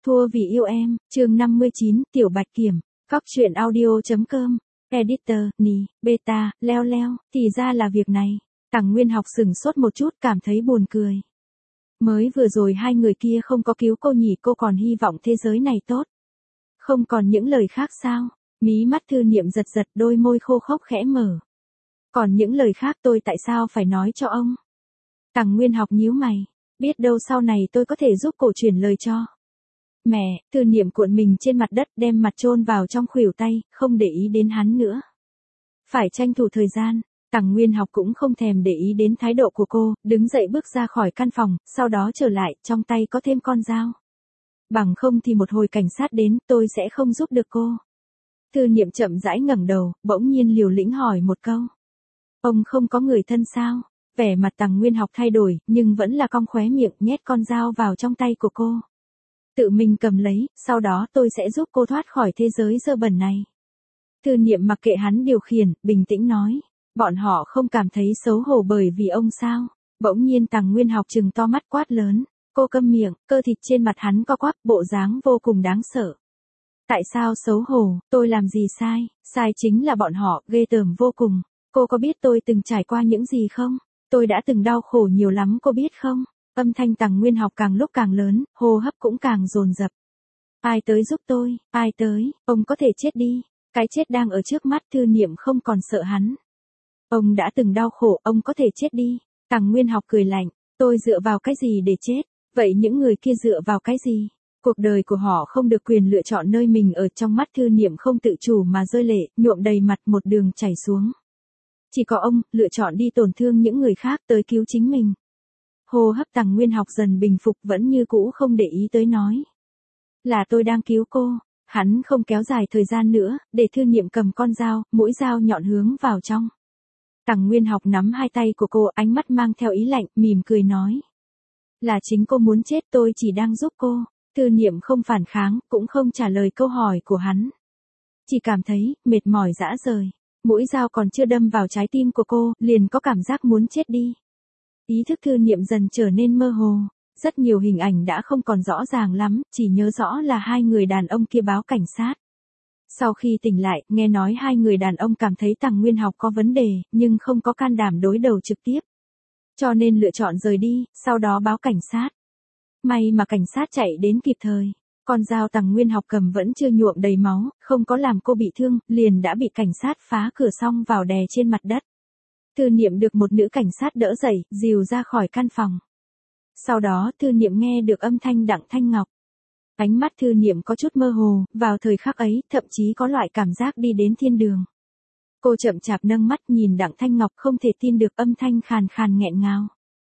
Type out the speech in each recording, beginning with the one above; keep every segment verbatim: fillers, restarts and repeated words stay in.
Thua vì yêu em, chương năm mươi chín, Tiểu Bạch Kiểm, Cóc truyện audio.com, Editor, Nì, Beta, leo leo, thì ra là việc này. Tằng Nguyên Học sửng sốt một chút cảm thấy buồn cười. Mới vừa rồi hai người kia không có cứu cô nhỉ, cô còn hy vọng thế giới này tốt. Không còn những lời khác sao? Mí mắt Thư Niệm giật giật, đôi môi khô khốc khẽ mở. Còn những lời khác tôi tại sao phải nói cho ông? Tằng Nguyên Học nhíu mày, biết đâu sau này tôi có thể giúp cổ chuyển lời cho. Mẹ, Thư Niệm cuộn mình trên mặt đất, đem mặt chôn vào trong khuỷu tay, không để ý đến hắn nữa. Phải tranh thủ thời gian. Tằng Nguyên Học cũng không thèm để ý đến thái độ của cô, đứng dậy bước ra khỏi căn phòng, sau đó trở lại, trong tay có thêm con dao. Bằng không thì một hồi cảnh sát đến, tôi sẽ không giúp được cô. Thư Niệm chậm rãi ngẩng đầu, bỗng nhiên liều lĩnh hỏi một câu. Ông không có người thân sao? Vẻ mặt Tằng Nguyên Học thay đổi, nhưng vẫn là cong khóe miệng, nhét con dao vào trong tay của cô. Tự mình cầm lấy, sau đó tôi sẽ giúp cô thoát khỏi thế giới dơ bẩn này. Thư Niệm mặc kệ hắn điều khiển, bình tĩnh nói. Bọn họ không cảm thấy xấu hổ bởi vì ông sao? Bỗng nhiên Tằng Nguyên Học trừng to mắt quát lớn. Cô câm miệng, cơ thịt trên mặt hắn co quắp, bộ dáng vô cùng đáng sợ. Tại sao xấu hổ, tôi làm gì sai? Sai chính là bọn họ, ghê tởm vô cùng. Cô có biết tôi từng trải qua những gì không? Tôi đã từng đau khổ nhiều lắm, cô biết không? Âm thanh Tằng Nguyên Học càng lúc càng lớn, hô hấp cũng càng dồn dập. Ai tới giúp tôi? Ai tới? Ông có thể chết đi. Cái chết đang ở trước mắt. Thư Niệm không còn sợ hắn. Ông đã từng đau khổ, ông có thể chết đi. Tằng Nguyên Học cười lạnh. Tôi dựa vào cái gì để chết? Vậy những người kia dựa vào cái gì? Cuộc đời của họ không được quyền lựa chọn nơi mình ở. Trong mắt Thư Niệm không tự chủ mà rơi lệ, nhuộm đầy mặt, một đường chảy xuống. Chỉ có ông, lựa chọn đi tổn thương những người khác tới cứu chính mình. Hô hấp Tằng Nguyên Học dần bình phục, vẫn như cũ không để ý tới nói. Là tôi đang cứu cô. Hắn không kéo dài thời gian nữa, để Thư Niệm cầm con dao, mũi dao nhọn hướng vào trong. Tằng Nguyên Học nắm hai tay của cô, ánh mắt mang theo ý lạnh, mỉm cười nói. Là chính cô muốn chết, tôi chỉ đang giúp cô. Thư Niệm không phản kháng, cũng không trả lời câu hỏi của hắn. Chỉ cảm thấy, mệt mỏi rã rời. Mũi dao còn chưa đâm vào trái tim của cô, liền có cảm giác muốn chết đi. Ý thức Thư Niệm dần trở nên mơ hồ. Rất nhiều hình ảnh đã không còn rõ ràng lắm, chỉ nhớ rõ là hai người đàn ông kia báo cảnh sát. Sau khi tỉnh lại, nghe nói hai người đàn ông cảm thấy Tằng Nguyên Học có vấn đề, nhưng không có can đảm đối đầu trực tiếp. Cho nên lựa chọn rời đi, sau đó báo cảnh sát. May mà cảnh sát chạy đến kịp thời. Con dao Tằng Nguyên Học cầm vẫn chưa nhuộm đầy máu, không có làm cô bị thương, liền đã bị cảnh sát phá cửa xong vào đè trên mặt đất. Thư Niệm được một nữ cảnh sát đỡ dậy, dìu ra khỏi căn phòng. Sau đó Thư Niệm nghe được âm thanh Đặng Thanh Ngọc. Ánh mắt Thư Niệm có chút mơ hồ, vào thời khắc ấy, thậm chí có loại cảm giác đi đến thiên đường. Cô chậm chạp nâng mắt nhìn Đặng Thanh Ngọc, không thể tin được âm thanh khàn khàn nghẹn ngào.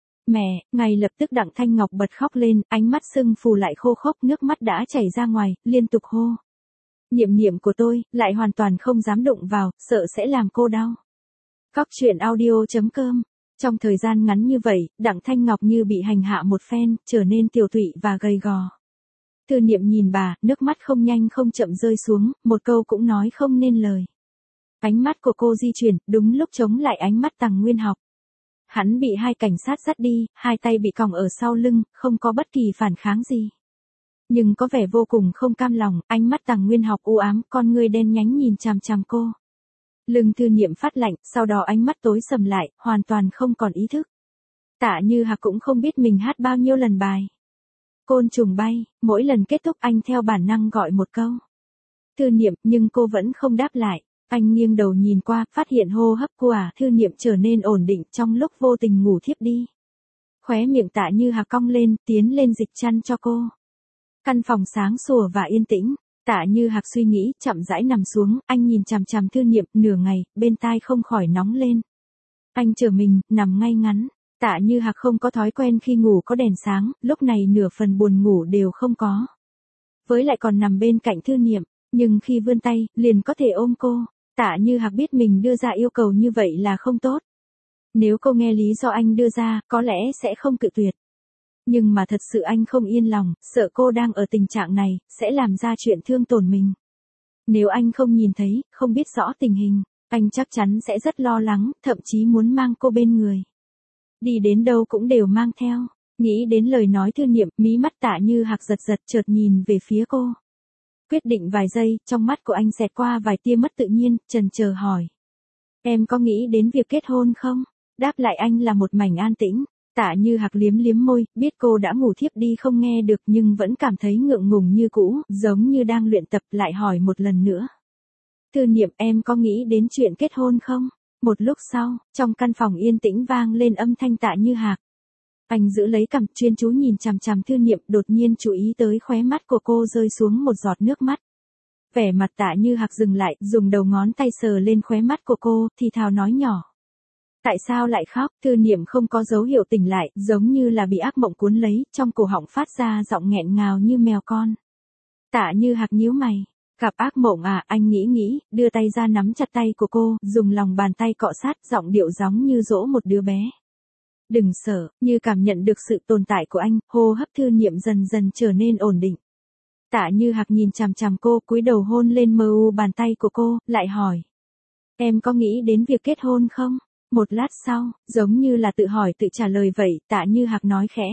Mẹ, ngay lập tức Đặng Thanh Ngọc bật khóc lên, ánh mắt sưng phù lại khô khốc, nước mắt đã chảy ra ngoài, liên tục hô. Niệm niệm của tôi, lại hoàn toàn không dám đụng vào, sợ sẽ làm cô đau. Cóc truyện audio.com. Trong thời gian ngắn như vậy, Đặng Thanh Ngọc như bị hành hạ một phen, trở nên tiều tụy và gầy gò. Thư Niệm nhìn bà, nước mắt không nhanh không chậm rơi xuống, một câu cũng nói không nên lời. Ánh mắt của cô di chuyển, đúng lúc chống lại ánh mắt Tằng Nguyên Học. Hắn bị hai cảnh sát dắt đi, hai tay bị còng ở sau lưng, không có bất kỳ phản kháng gì. Nhưng có vẻ vô cùng không cam lòng, ánh mắt Tằng Nguyên Học u ám, con ngươi đen nhánh nhìn chằm chằm cô. Lưng Thư Niệm phát lạnh, sau đó ánh mắt tối sầm lại, hoàn toàn không còn ý thức. Tạ Như Hạc cũng không biết mình hát bao nhiêu lần bài. Côn trùng bay, mỗi lần kết thúc anh theo bản năng gọi một câu. Thư Niệm, nhưng cô vẫn không đáp lại. Anh nghiêng đầu nhìn qua, phát hiện hô hấp của à, Thư Niệm trở nên ổn định, trong lúc vô tình ngủ thiếp đi. Khóe miệng Tạ Như Hạc cong lên, tiến lên dịch chăn cho cô. Căn phòng sáng sủa và yên tĩnh. Tạ Như Hạc suy nghĩ, chậm rãi nằm xuống, anh nhìn chằm chằm Thư Niệm, nửa ngày, bên tai không khỏi nóng lên. Anh trở mình, nằm ngay ngắn. Tạ Như Hạc không có thói quen khi ngủ có đèn sáng, lúc này nửa phần buồn ngủ đều không có. Với lại còn nằm bên cạnh Thư Niệm, nhưng khi vươn tay, liền có thể ôm cô. Tạ Như Hạc biết mình đưa ra yêu cầu như vậy là không tốt. Nếu cô nghe lý do anh đưa ra, có lẽ sẽ không cự tuyệt. Nhưng mà thật sự anh không yên lòng, sợ cô đang ở tình trạng này, sẽ làm ra chuyện thương tổn mình. Nếu anh không nhìn thấy, không biết rõ tình hình, anh chắc chắn sẽ rất lo lắng, thậm chí muốn mang cô bên người. Đi đến đâu cũng đều mang theo. Nghĩ đến lời nói Thư Niệm, mí mắt Tạ Như Hạc giật giật chợt nhìn về phía cô. Quyết định vài giây, trong mắt của anh xẹt qua vài tia mất tự nhiên, chần chờ hỏi. Em có nghĩ đến việc kết hôn không? Đáp lại anh là một mảnh an tĩnh. Tạ Như Hạc liếm liếm môi, biết cô đã ngủ thiếp đi không nghe được nhưng vẫn cảm thấy ngượng ngùng như cũ, giống như đang luyện tập, lại hỏi một lần nữa. Thư Niệm, em có nghĩ đến chuyện kết hôn không? Một lúc sau, trong căn phòng yên tĩnh vang lên âm thanh Tạ Như Hạc. Anh giữ lấy cằm, chuyên chú nhìn chằm chằm Thư Niệm, đột nhiên chú ý tới khóe mắt của cô rơi xuống một giọt nước mắt. Vẻ mặt Tạ Như Hạc dừng lại, dùng đầu ngón tay sờ lên khóe mắt của cô, thì thào nói nhỏ. Tại sao lại khóc? Thư Niệm không có dấu hiệu tỉnh lại, giống như là bị ác mộng cuốn lấy, trong cổ họng phát ra giọng nghẹn ngào như mèo con. Tạ Như Hạc nhíu mày. Gặp ác mộng à? Anh nghĩ nghĩ, đưa tay ra nắm chặt tay của cô, dùng lòng bàn tay cọ sát, giọng điệu giống như dỗ một đứa bé. Đừng sợ, như cảm nhận được sự tồn tại của anh, hô hấp Thư Niệm dần dần trở nên ổn định. Tạ Như Hạc nhìn chằm chằm cô, cúi đầu hôn lên mờ u bàn tay của cô, lại hỏi. Em có nghĩ đến việc kết hôn không? Một lát sau, giống như là tự hỏi tự trả lời vậy, Tạ Như Hạc nói khẽ.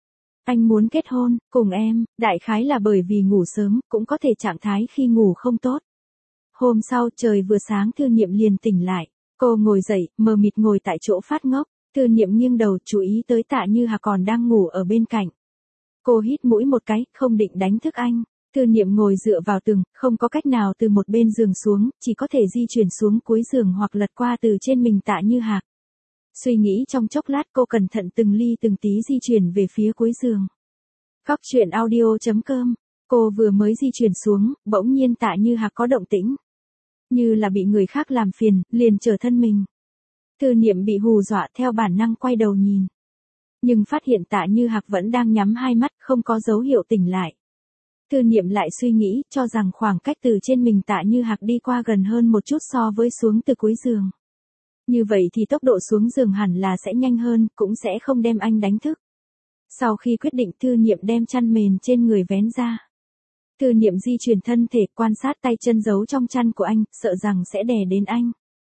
Anh muốn kết hôn, cùng em, đại khái là bởi vì ngủ sớm, cũng có thể trạng thái khi ngủ không tốt. Hôm sau trời vừa sáng Thư Niệm liền tỉnh lại, cô ngồi dậy, mờ mịt ngồi tại chỗ phát ngốc, Thư Niệm nghiêng đầu chú ý tới Tạ Như Hạc còn đang ngủ ở bên cạnh. Cô hít mũi một cái, không định đánh thức anh. Thư Niệm ngồi dựa vào tường, không có cách nào từ một bên giường xuống, chỉ có thể di chuyển xuống cuối giường hoặc lật qua từ trên mình Tạ Như Hạc. Suy nghĩ trong chốc lát cô cẩn thận từng ly từng tí di chuyển về phía cuối giường. Góc truyện audio chấm com. Cô vừa mới di chuyển xuống, bỗng nhiên Tạ Như Hạc có động tĩnh. Như là bị người khác làm phiền, liền trở thân mình. Thư Niệm bị hù dọa theo bản năng quay đầu nhìn. Nhưng phát hiện Tạ Như Hạc vẫn đang nhắm hai mắt, không có dấu hiệu tỉnh lại. Thư Niệm lại suy nghĩ, cho rằng khoảng cách từ trên mình Tạ Như Hạc đi qua gần hơn một chút so với xuống từ cuối giường. Như vậy thì tốc độ xuống giường hẳn là sẽ nhanh hơn, cũng sẽ không đem anh đánh thức. Sau khi quyết định Thư Niệm đem chăn mền trên người vén ra. Thư Niệm di chuyển thân thể, quan sát tay chân giấu trong chăn của anh, sợ rằng sẽ đè đến anh.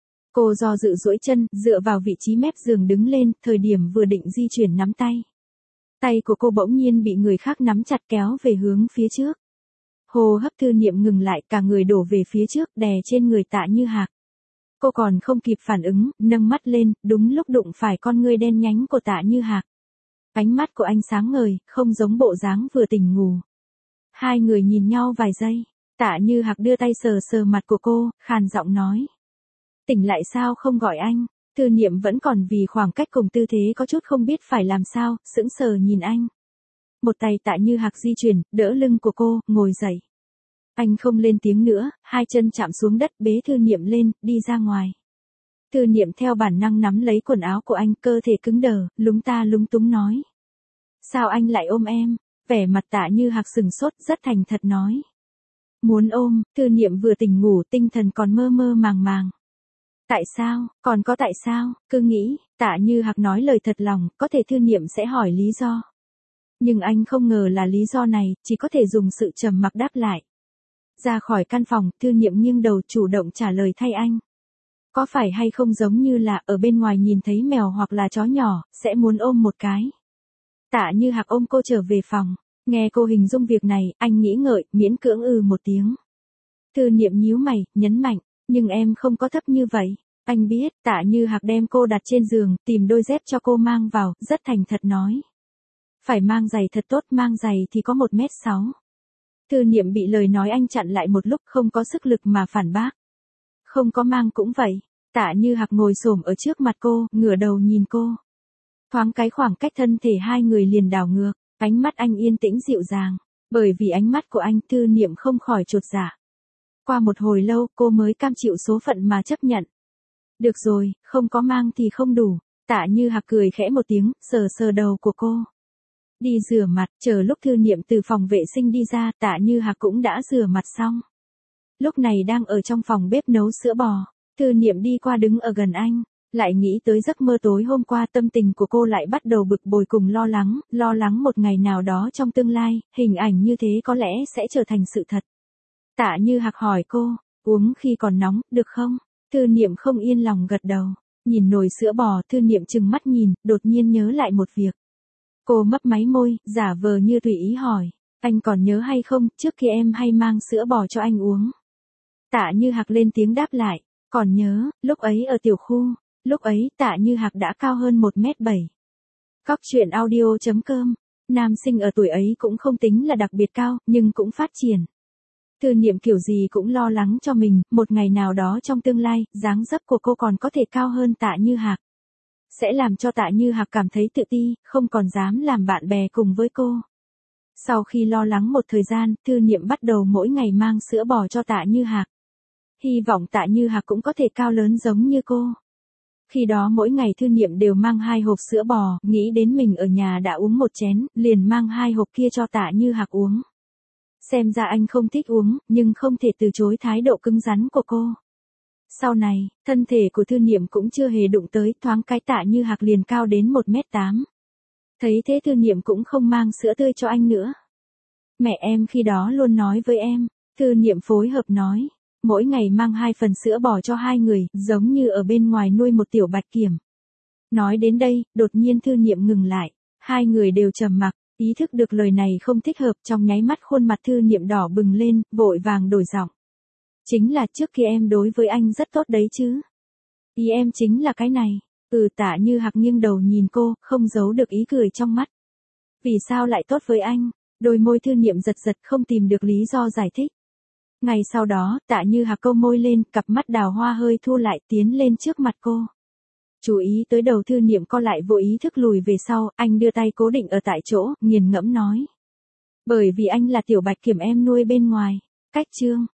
Cô do dự duỗi chân, dựa vào vị trí mép giường đứng lên, thời điểm vừa định di chuyển nắm tay. Tay của cô bỗng nhiên bị người khác nắm chặt kéo về hướng phía trước. Hô hấp Thư Niệm ngừng lại, cả người đổ về phía trước, đè trên người Tạ Như Hạc. Cô còn không kịp phản ứng, nâng mắt lên, đúng lúc đụng phải con ngươi đen nhánh của Tạ Như Hạc. Ánh mắt của anh sáng ngời, không giống bộ dáng vừa tỉnh ngủ. Hai người nhìn nhau vài giây, Tạ Như Hạc đưa tay sờ sờ mặt của cô, khàn giọng nói. Tỉnh lại sao không gọi anh? Thư Niệm vẫn còn vì khoảng cách cùng tư thế có chút không biết phải làm sao, sững sờ nhìn anh. Một tay Tạ Như Hạc di chuyển, đỡ lưng của cô, ngồi dậy. Anh không lên tiếng nữa, hai chân chạm xuống đất, bế Thư Niệm lên, đi ra ngoài. Thư Niệm theo bản năng nắm lấy quần áo của anh, cơ thể cứng đờ, lúng ta lúng túng nói. Sao anh lại ôm em? Vẻ mặt Tạ Như Hạc sừng sốt, rất thành thật nói. Muốn ôm. Thư Niệm vừa tỉnh ngủ, tinh thần còn mơ mơ màng màng. Tại sao? Còn có tại sao? Cứ nghĩ, Tạ Như Hạc nói lời thật lòng, có thể Thư Niệm sẽ hỏi lý do. Nhưng anh không ngờ là lý do này, chỉ có thể dùng sự trầm mặc đáp lại. Ra khỏi căn phòng, Thư Niệm nghiêng đầu chủ động trả lời thay anh. Có phải hay không giống như là ở bên ngoài nhìn thấy mèo hoặc là chó nhỏ, sẽ muốn ôm một cái. Tạ Như Hạc ôm cô trở về phòng, nghe cô hình dung việc này, anh nghĩ ngợi, miễn cưỡng ừ một tiếng. Thư Niệm nhíu mày, nhấn mạnh, nhưng em không có thấp như vậy. Anh biết. Tạ Như Hạc đem cô đặt trên giường, tìm đôi dép cho cô mang vào, rất thành thật nói. Phải mang giày thật tốt, mang giày thì có một mét sáu. Thư Niệm bị lời nói anh chặn lại một lúc, không có sức lực mà phản bác. Không có mang cũng vậy. Tạ Như Hạc ngồi xổm ở trước mặt cô, ngửa đầu nhìn cô. Thoáng cái khoảng cách thân thể hai người liền đảo ngược, ánh mắt anh yên tĩnh dịu dàng. Bởi vì ánh mắt của anh, Thư Niệm không khỏi chột dạ. Qua một hồi lâu, cô mới cam chịu số phận mà chấp nhận. Được rồi, không có mang thì không đủ. Tạ Như Hạc cười khẽ một tiếng, sờ sờ đầu của cô. Đi rửa mặt, chờ lúc Thư Niệm từ phòng vệ sinh đi ra, Tạ Như Hạc cũng đã rửa mặt xong. Lúc này đang ở trong phòng bếp nấu sữa bò, Thư Niệm đi qua đứng ở gần anh, lại nghĩ tới giấc mơ tối hôm qua, tâm tình của cô lại bắt đầu bực bội cùng lo lắng, lo lắng một ngày nào đó trong tương lai, hình ảnh như thế có lẽ sẽ trở thành sự thật. Tạ Như Hạc hỏi cô, uống khi còn nóng, được không? Thư Niệm không yên lòng gật đầu, nhìn nồi sữa bò, Thư Niệm trừng mắt nhìn, đột nhiên nhớ lại một việc. Cô mấp máy môi, giả vờ như tùy ý hỏi. Anh còn nhớ hay không, trước kia em hay mang sữa bò cho anh uống. Tạ Như Hạc lên tiếng đáp lại. Còn nhớ, lúc ấy ở tiểu khu, lúc ấy Tạ Như Hạc đã cao hơn một mét bảy. Cóc truyện audio chấm com. Nam sinh ở tuổi ấy cũng không tính là đặc biệt cao, nhưng cũng phát triển. Thư Niệm kiểu gì cũng lo lắng cho mình, một ngày nào đó trong tương lai, dáng dấp của cô còn có thể cao hơn Tạ Như Hạc. Sẽ làm cho Tạ Như Hạc cảm thấy tự ti, không còn dám làm bạn bè cùng với cô. Sau khi lo lắng một thời gian, Thư Niệm bắt đầu mỗi ngày mang sữa bò cho Tạ Như Hạc. Hy vọng Tạ Như Hạc cũng có thể cao lớn giống như cô. Khi đó mỗi ngày Thư Niệm đều mang hai hộp sữa bò, nghĩ đến mình ở nhà đã uống một chén, liền mang hai hộp kia cho Tạ Như Hạc uống. Xem ra anh không thích uống, nhưng không thể từ chối thái độ cứng rắn của cô. Sau này, thân thể của Thư Niệm cũng chưa hề đụng tới, thoáng cái Tạ Như Hạc liền cao đến một mét tám. Thấy thế Thư Niệm cũng không mang sữa tươi cho anh nữa. Mẹ em khi đó luôn nói với em, Thư Niệm phối hợp nói, mỗi ngày mang hai phần sữa bò cho hai người, giống như ở bên ngoài nuôi một tiểu bạch kiểm. Nói đến đây, đột nhiên Thư Niệm ngừng lại, hai người đều trầm mặc, ý thức được lời này không thích hợp, trong nháy mắt khuôn mặt Thư Niệm đỏ bừng lên, vội vàng đổi giọng. Chính là trước kia em đối với anh rất tốt đấy chứ. Ý em chính là cái này. Ừ, Tạ Như Hạc nghiêng đầu nhìn cô, không giấu được ý cười trong mắt. Vì sao lại tốt với anh? Đôi môi Thư Niệm giật giật không tìm được lý do giải thích. Ngày sau đó, Tạ Như Hạc câu môi lên, cặp mắt đào hoa hơi thu lại tiến lên trước mặt cô. Chú ý tới đầu Thư Niệm co lại vô ý thức lùi về sau, anh đưa tay cố định ở tại chỗ, nghiền ngẫm nói. Bởi vì anh là tiểu bạch kiểm em nuôi bên ngoài. Cách chương.